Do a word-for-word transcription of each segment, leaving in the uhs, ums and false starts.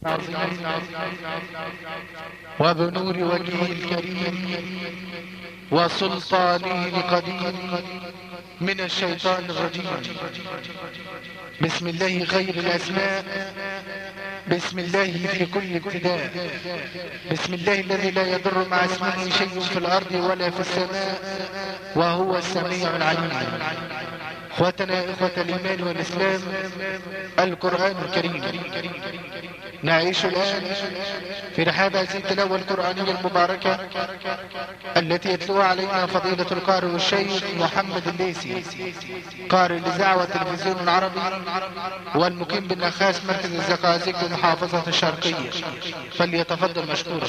وبنور وجهه الكريم وسلطانه القديم من الشيطان الرجيم. بسم الله خير الأسماء، بسم الله في كل ابتداء، بسم الله الذي لا يضر مع اسمه شيء في الأرض ولا في السماء وهو السميع العليم. اخوتنا اخوة الإيمان والإسلام، القرآن الكريم نعيش الآن في رحاب هذه التلاوة القرآنية المباركة التي يتلوها علينا فضيلة القارئ الشيخ محمد الليثي، قارئ الإذاعة والتلفزيون العربي والمقيم بالنخاس مركز الزقازيق بمحافظة الشرقية، فليتفضل مشكورا.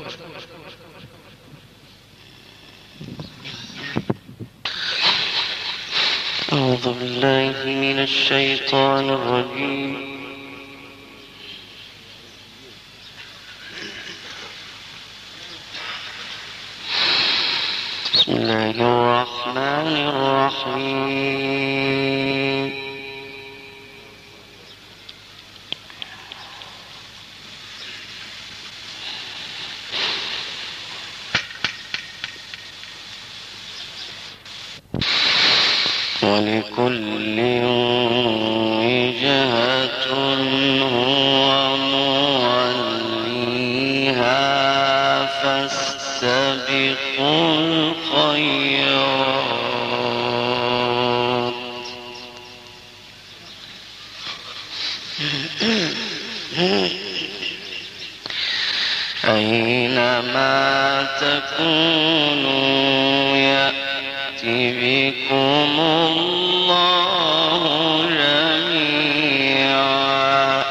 أعوذ بالله من الشيطان الرجيم. بسم الله الرحمن الرحيم. ولكل وجهة هو موليها فاستبقوا الخيرات أينما تكونوا يأتي بكم الله جميعا.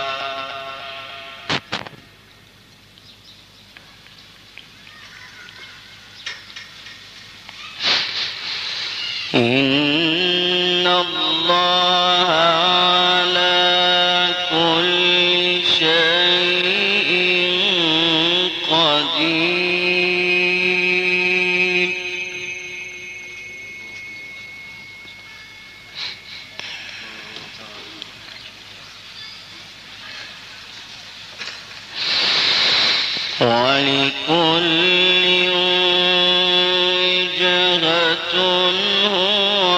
إن الله على كل شيء قدير. ولكل وجهة هو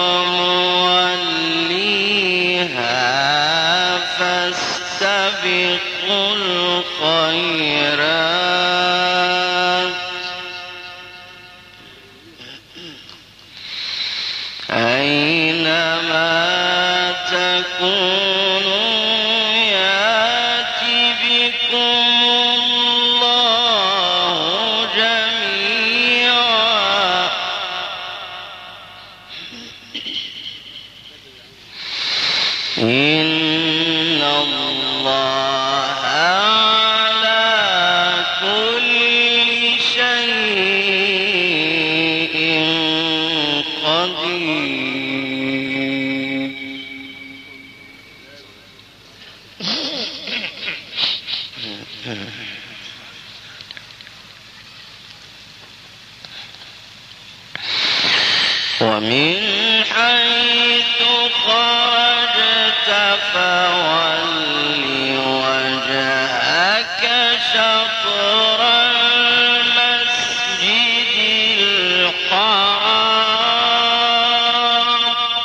موليها فاستبقوا الخيرات أينما تكونوا يأتي بكم الله جميعا. إن الله على كل شيء قدير. ومن حيث خرجت فول وجهك شطر المسجد الحرام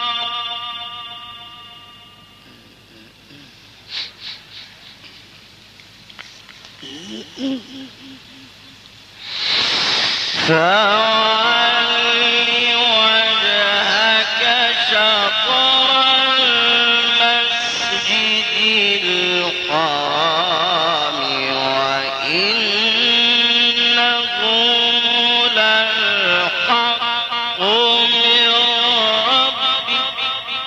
فول وجهك شطر المسجد الحرام وإنه للحق من ربك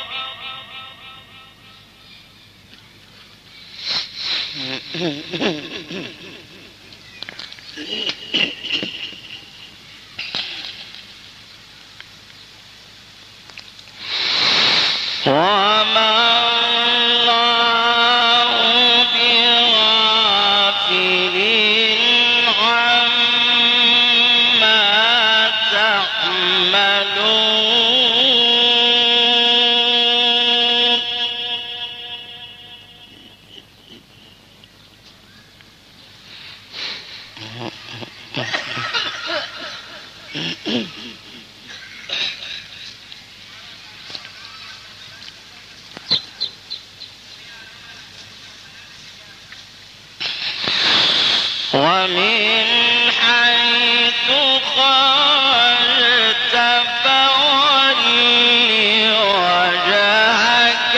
وما الله بغافل عما تعملون. ومن حيث خرجت فول وجهك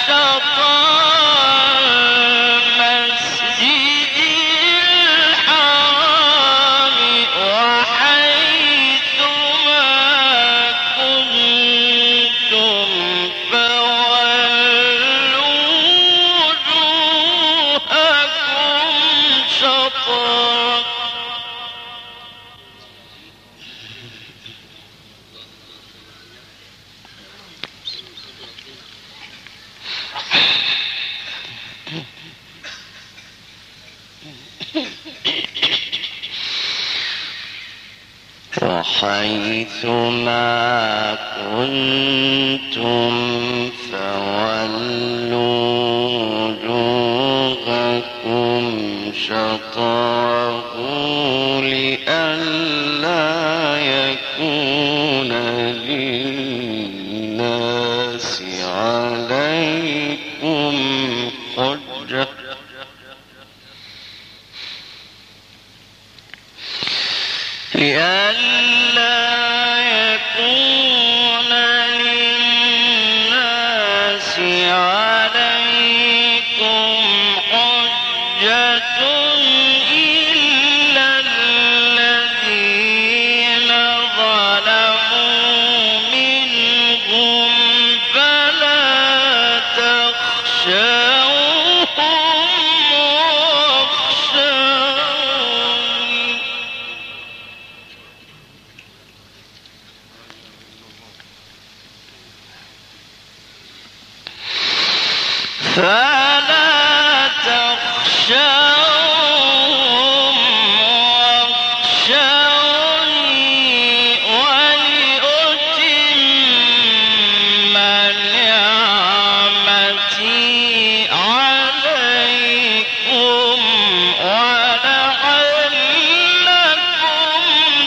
شطر المسجد الحرام وحيث ما كنتم فولوا وجوهكم شطره وحيث ما كنتم فولوا وجوهكم شطره لئلا يكون للناس عليكم حجة لئلا يكون للناس عليكم حجة إلا الذين ظلموا منهم فلا تخشوهم واخشوني فلا تخشوهم واخشوني ولأتم نعمتي عليكم ولعلكم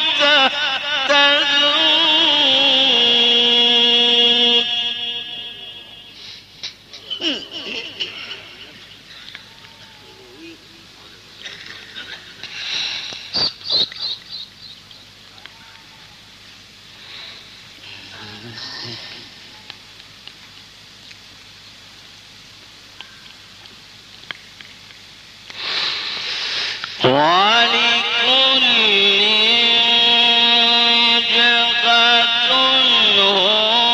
تهتدون ولكل وجهة هو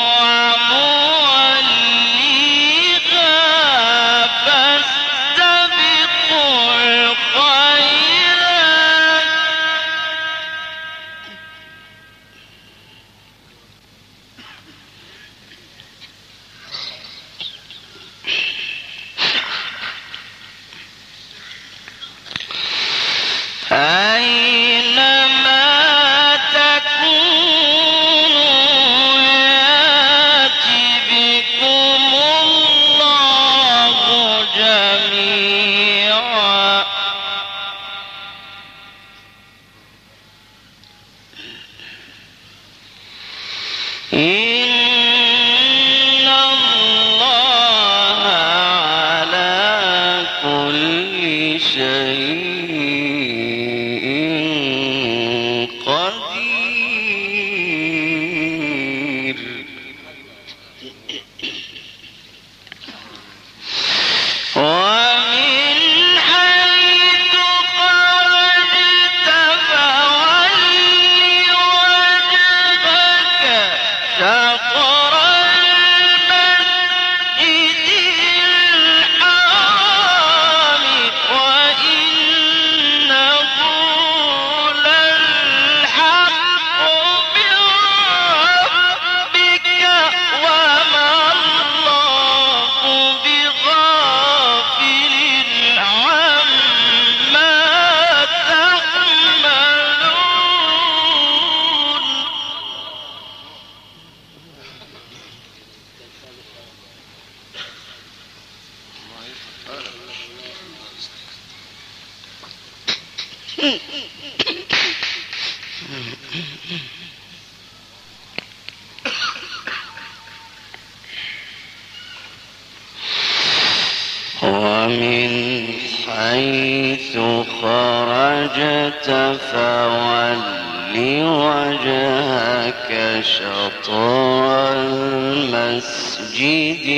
موليها فاستبقوا الخيرات أينما تكونوا يأتي بكم الله جميعا إن الله على كل شيء قدير ومن حيث خرجت فول وجهك شطر المسجد الحرام وإنه للحق من ربك وما الله بغافل عما تعملون ومن وحيث خرجت فول وجهك شطر المسجد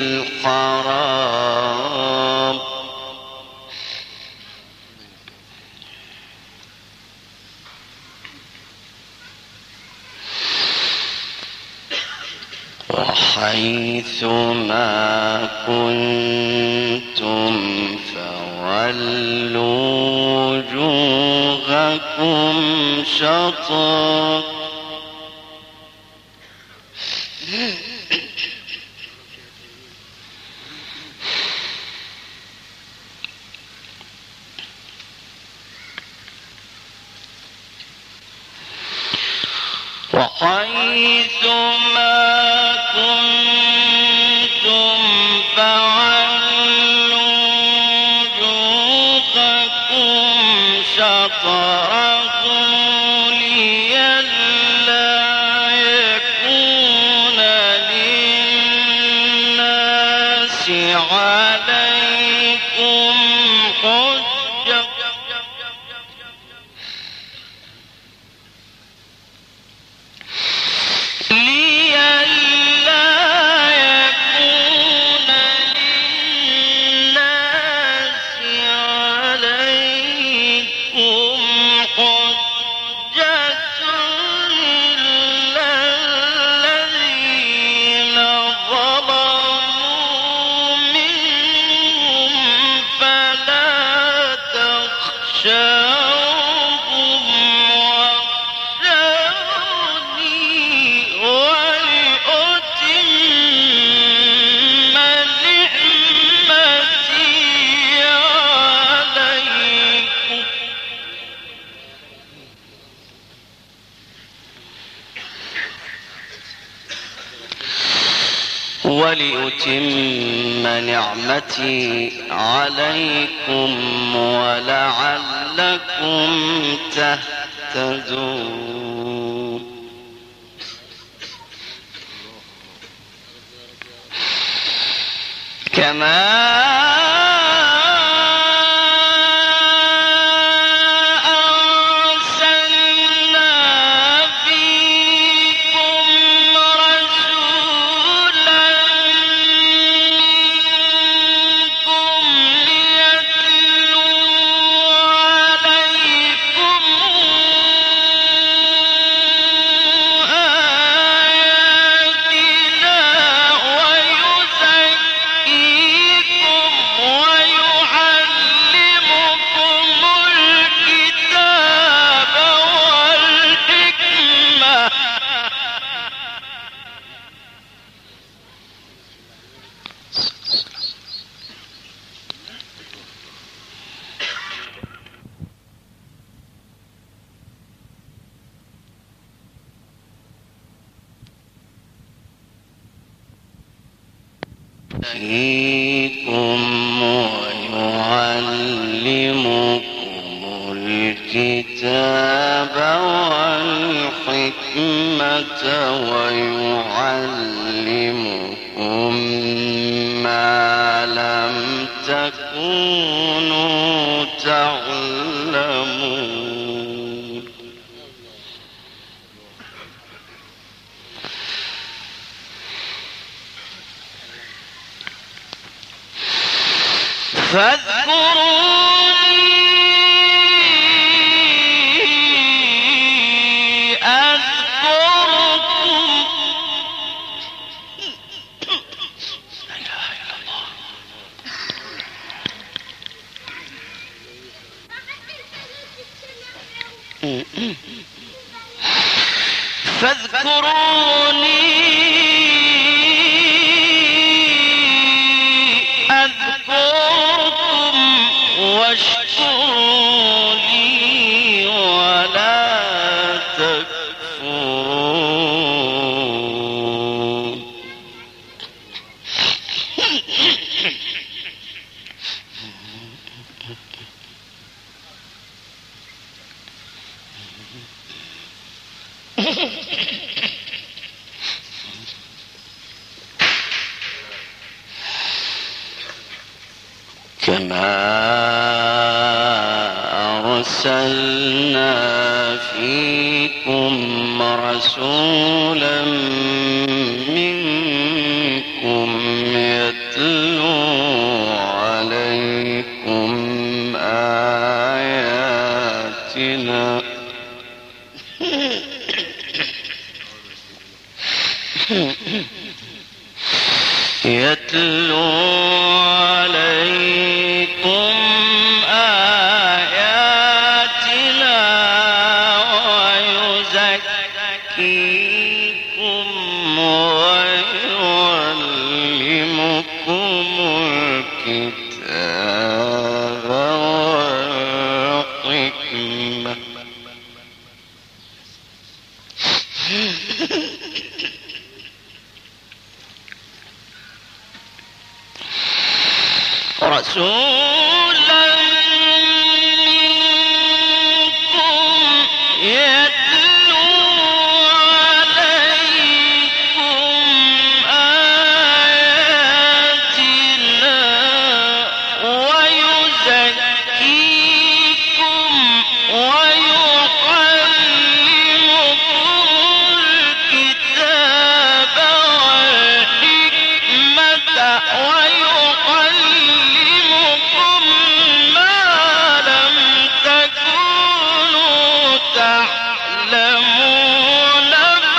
الحرام وحيث ما كنتم فولوا وجوهكم شطره وحيث ما كنتم فولوا وجوهكم شطره لئلا يكون للناس عليكم حجة ولأتم نعمتي عليكم ولعلكم تهتدون كما يهديكم ويعلمكم الكتاب والحكمة ويعلمكم ما لم تكونوا تعلمون فاذكروني أذكركم لا إله إلا الله فاذكروني أذكركم واشكروا لي ولا تكفرون كما أرسلنا فيكم رسولا منكم يتلو عليكم آياتنا يتلو عليكم آياتنا ويزكيكم ويعلمكم الكتاب والحكمة رسولا منكم يتلو عليكم آياتنا ويزكيكم ويعلمكم الكتاب والحكمة ويعلمكم ما لم تكونوا تعلمون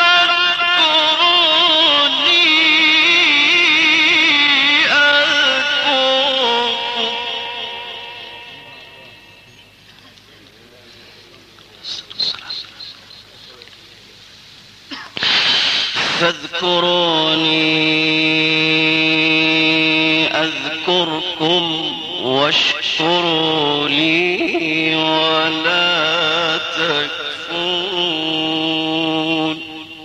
فاذكروني أذكركم فاذكروني أذكركم واشكروا لي ولا تكفرون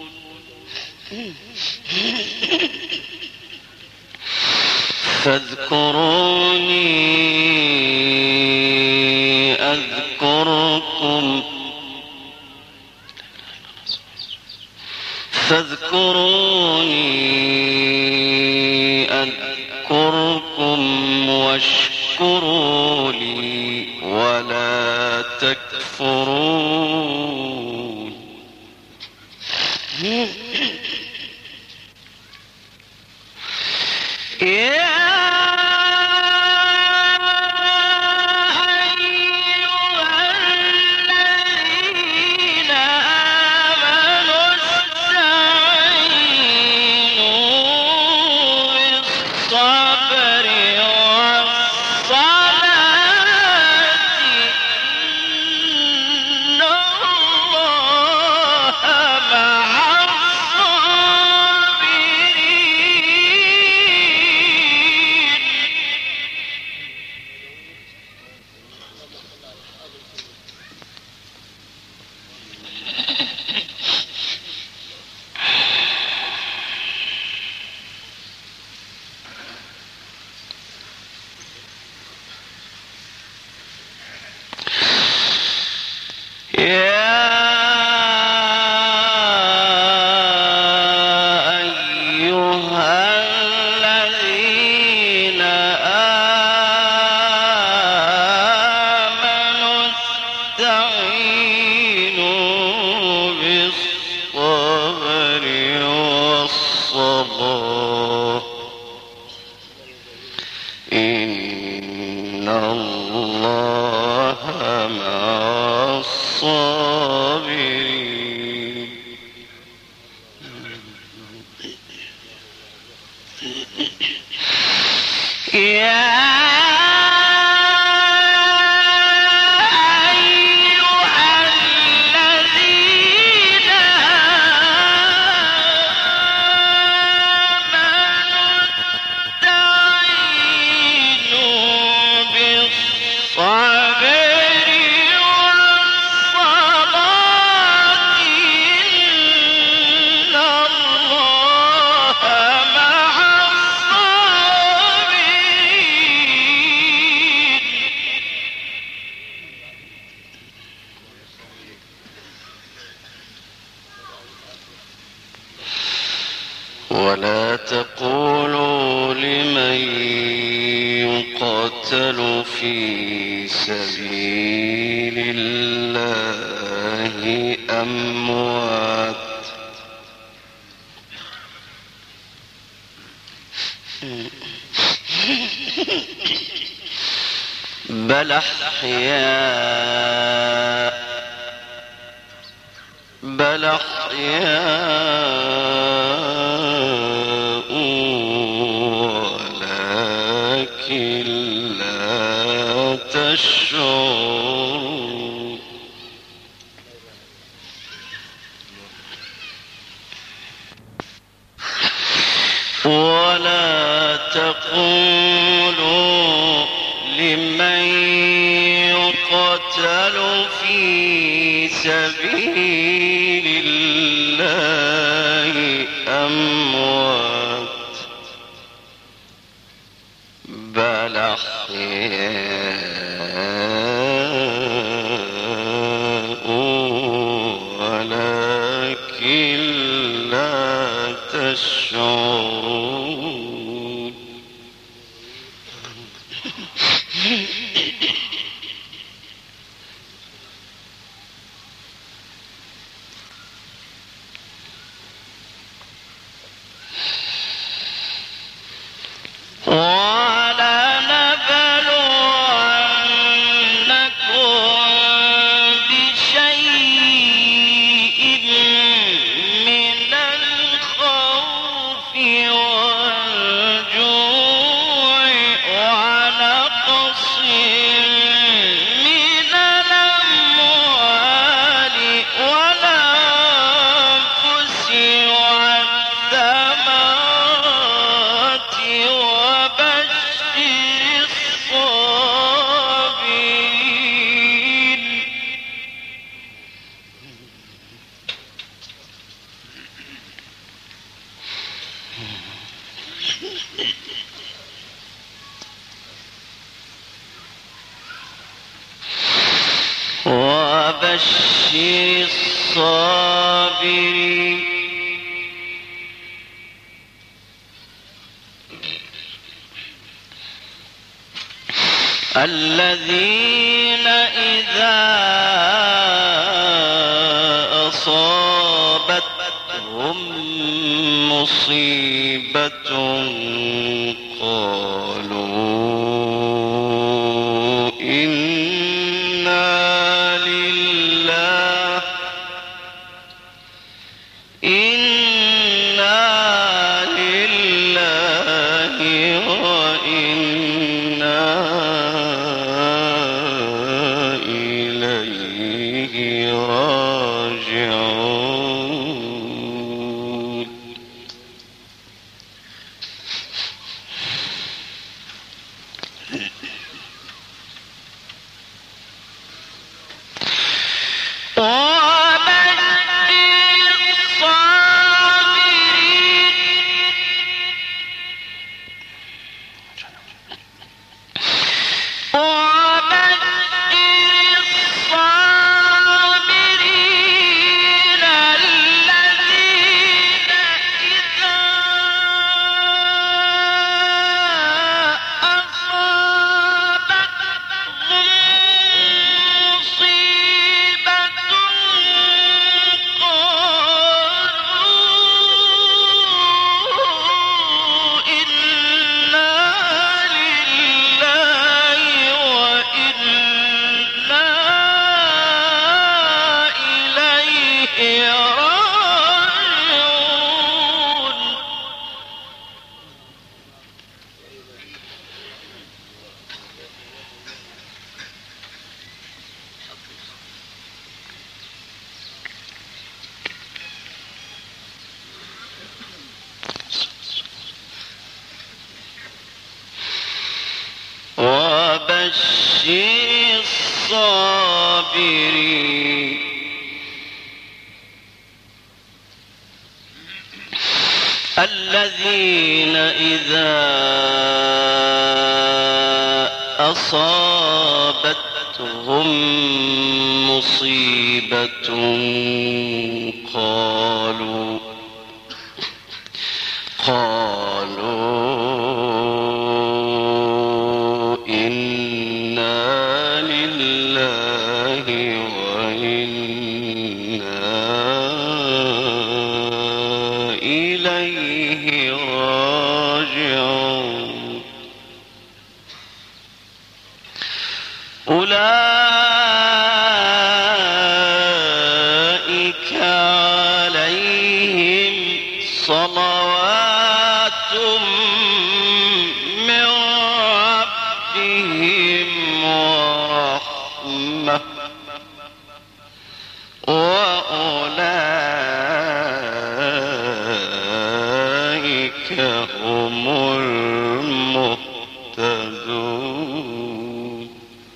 فاذكروني أذكركم فاذكروني أذكركم واشكروا لي ولا تكفرون يا إن الله مع الصابرين. يا ولا تقولوا لمن يقتل قتلوا في سبيل الله أموات بل أحياء بل أحياء ولكن لا تشعرون ولا تقولوا لمن يقتل في سبيل الله أموات بل أحياء ولكن لا تشعرون وبشر الصابرين الذين إذا أصابتهم مصيبة قالوا إنا لله إنا لله وإنا إليه راجعون وبشر الصابرين الذين إذا أصابتهم مصيبة قالوا قالوا إن أولئك عليهم صلوات من ربهم ورحمة وأولئك هم المهتدون.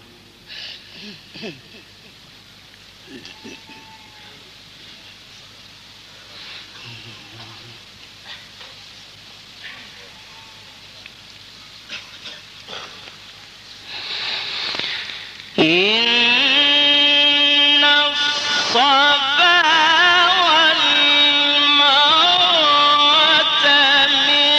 إن الصفا والمروة من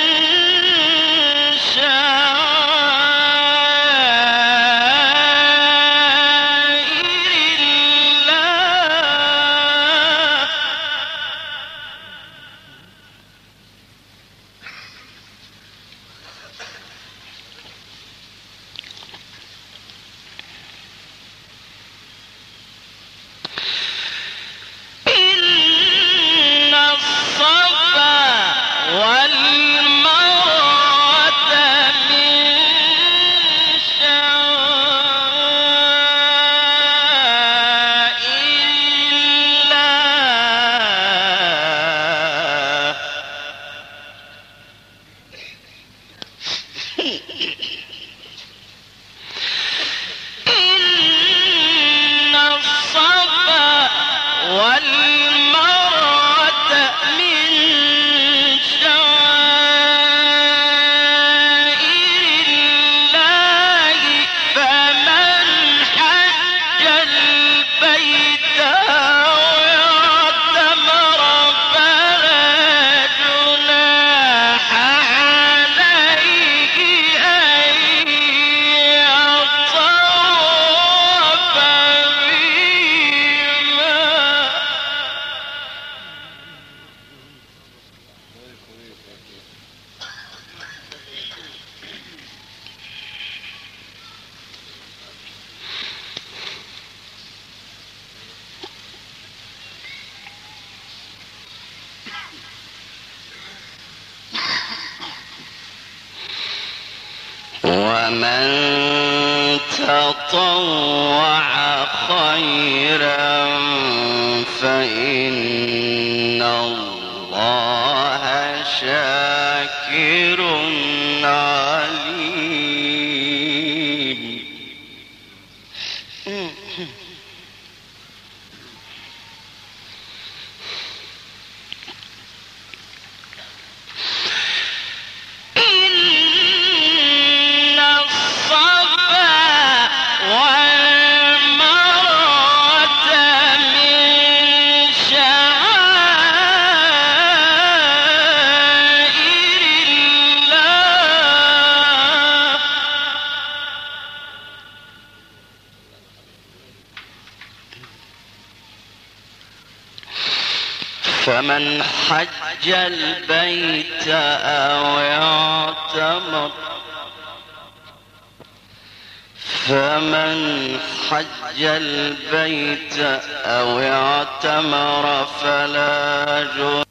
شعائر الله. إن الصفا والمروة من شعائر الله. إن الصفا والمروة من شعائر الله، فمن حج البيت أو اعتمر فلا جناح عليه أن يطوف بهما. ومن تطوع خيرا فإن الله شاكر عليم. إن الصفا والمروة من شعائر الله. فمن حج البيت أو اعتمر فمن حج البيت أو اعتمر فلا جناح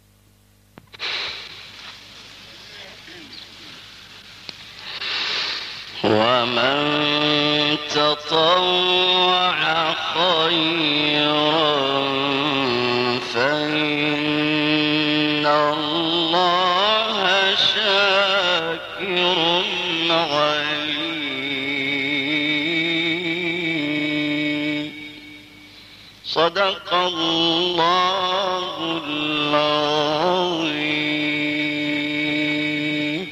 ومن تطوع خيرا فإن الله شاكر عليم. صدق الله العظيم.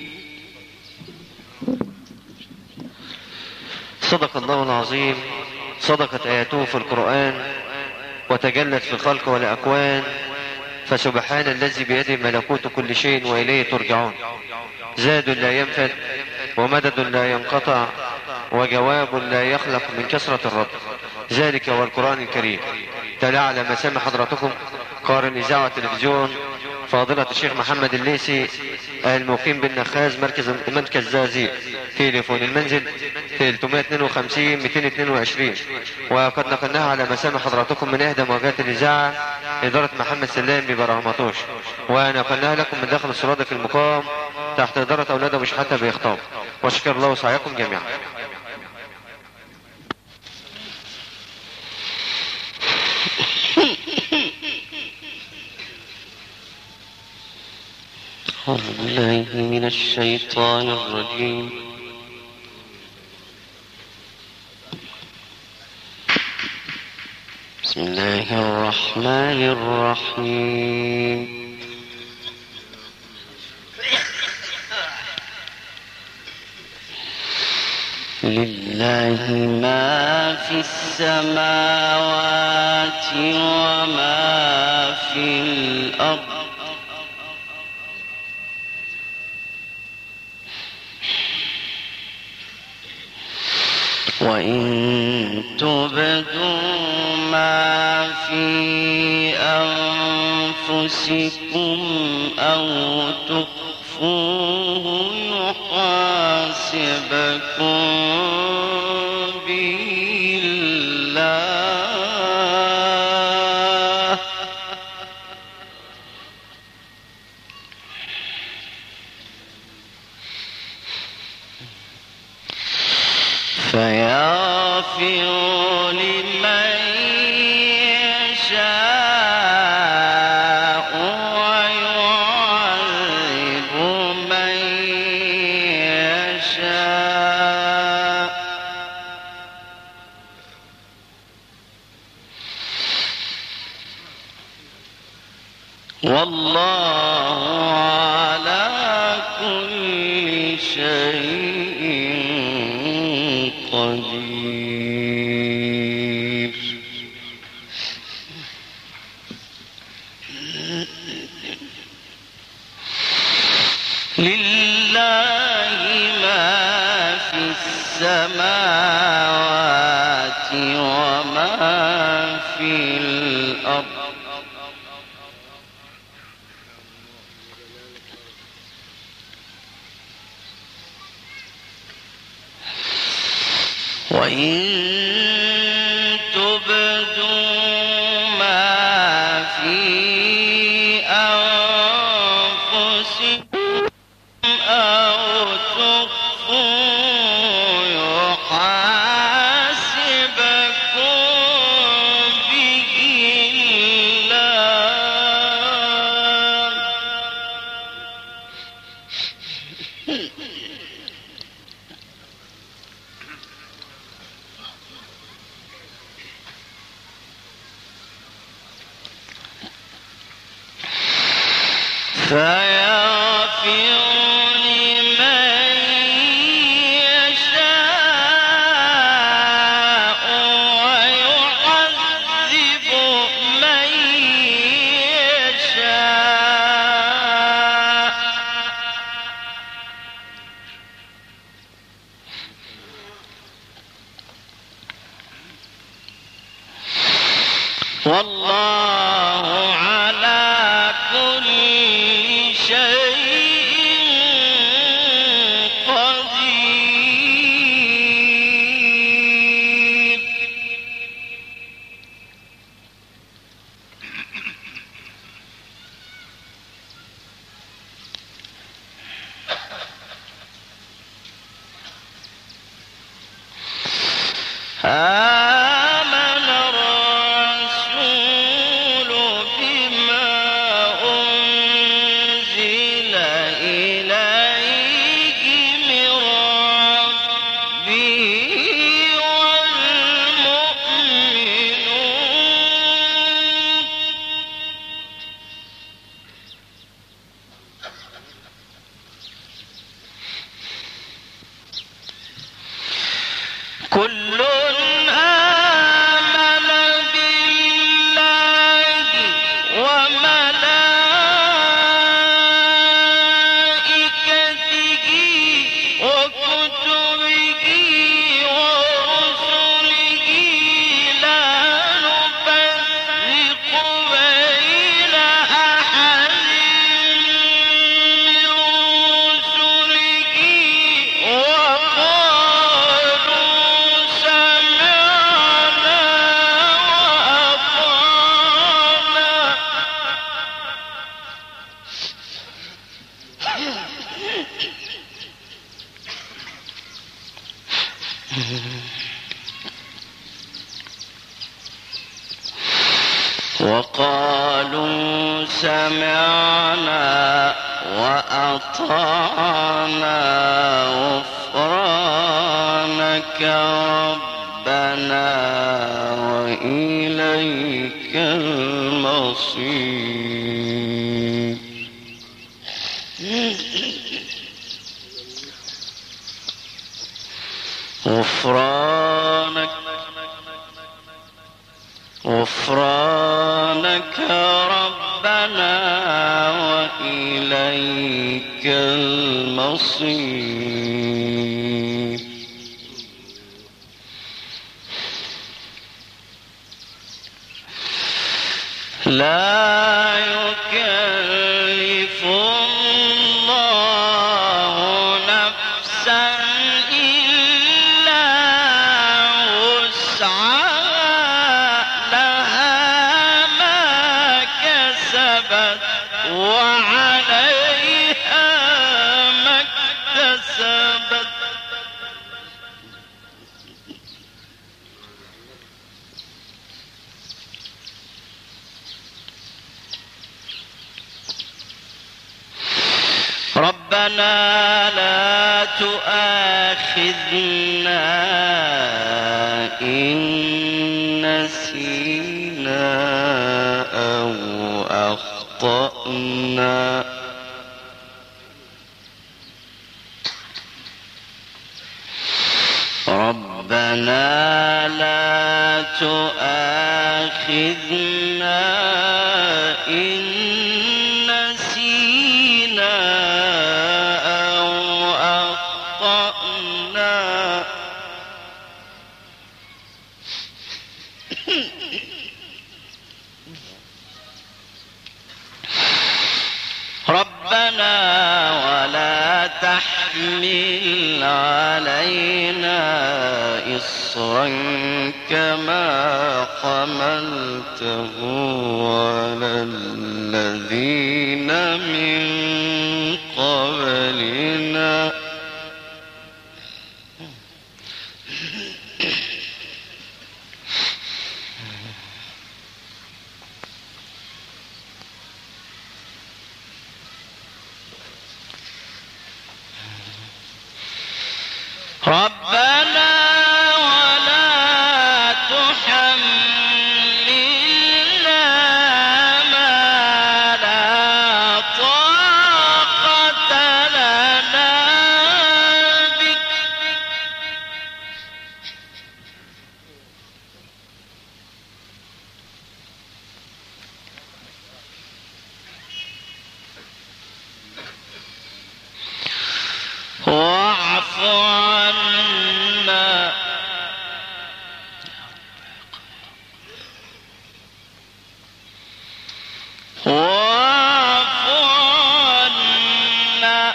صدق الله العظيم. صدقت آياته في القرآن وتجلت في الخلق والأكوان، فسبحان الذي بيده ملكوت كل شيء وإليه ترجعون. زاد لا ينفد ومدد لا ينقطع وجواب لا يخلق من كثرة الرد. ذلك هو القرآن الكريم. تلا على مسامع حضراتكم قارئ إذاعة التلفزيون فاضلة الشيخ محمد الليثي المقيم بالنخاز مركز مركز زازي. تليفون المنزل ثلاثمائة واثنين وخمسين مئتين واثنين وعشرين. وقد نقلناها على مسامع حضراتكم من إحدى مواجهات الإذاعة إدارة محمد سلام ببرهمطوش، ونقلناها لكم من داخل السرادق المقام تحت إدارة أولاد أبو شحاتة بإخطاب. وشكر الله وسعيكم جميعا. أعوذ بالله من الشيطان الرجيم. بسم الله الرحمن الرحيم. لله ما في السماوات وما في الأرض وإن تبدوا ما في أنفسكم أو تخفوه يحاسبكم به الله فيغفر لمن يشاء ويعذب من يشاء والله على كل شيء قدير. لله ما في السماوات وما في الأرض وإن تبدوا ما في أنفسكم أو تخفوه يحاسبكم به الله فيغفر لمن يشاء ويعذب من يشاء والله على كل شيء قدير. آمن الرسول وقالوا سمعنا وأطعنا غفرانك ربنا وإليك المصير. غفرانك غفرانك ربنا وإليك المصير. لا يكلف الله نفسا إلا وسعها لها ما كسبت وعليها ما اكتسبت. ربنا لا تؤاخذنا إن نسينا أو أخطأنا. ربنا لا تؤاخذنا إن نسينا أو أخطأنا. ربنا ولا تحمل علينا إصرا كما حملته على الذين من قبلنا. ربنا ولا تحملنا ما لا طاقة لنا به. واعف عنا واعف عنا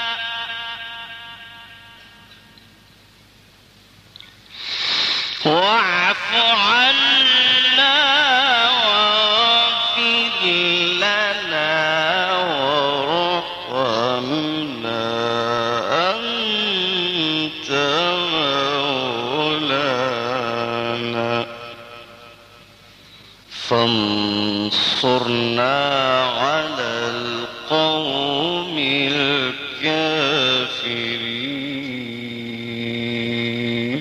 واعف عنا واغفر لنا وارحمنا أنت مولانا فانصرنا على القوم الكافرين.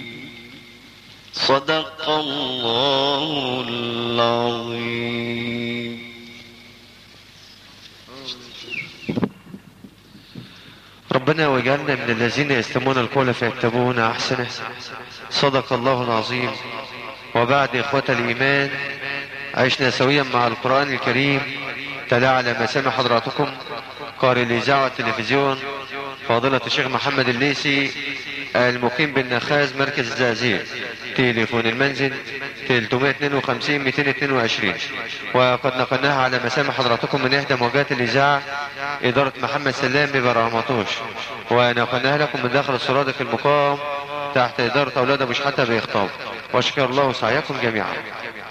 صدق الله العظيم. ربنا واجعلنا من الذين يستمعون القول فيتبعون احسنه. صدق الله العظيم. وبعد اخوة الايمان، عشنا سويا مع القرآن الكريم تلا على مسامع حضراتكم قارئ الاذاعة والتلفزيون فاضلة الشيخ محمد الليثي المقيم بالنخاز مركز الزقازيق. تليفون المنزل ثلاثمائة واثنين وخمسين مئتين واثنين وعشرين. وقد نقلناها على مسامع حضراتكم من احدى موجات الاذاعة ادارة محمد سلام ببرامطوش، ونقلناها لكم من داخل السرادق المقام تحت ادارة اولاد ابو شحاتة باخطاب. واشكر الله سعيكم جميعا.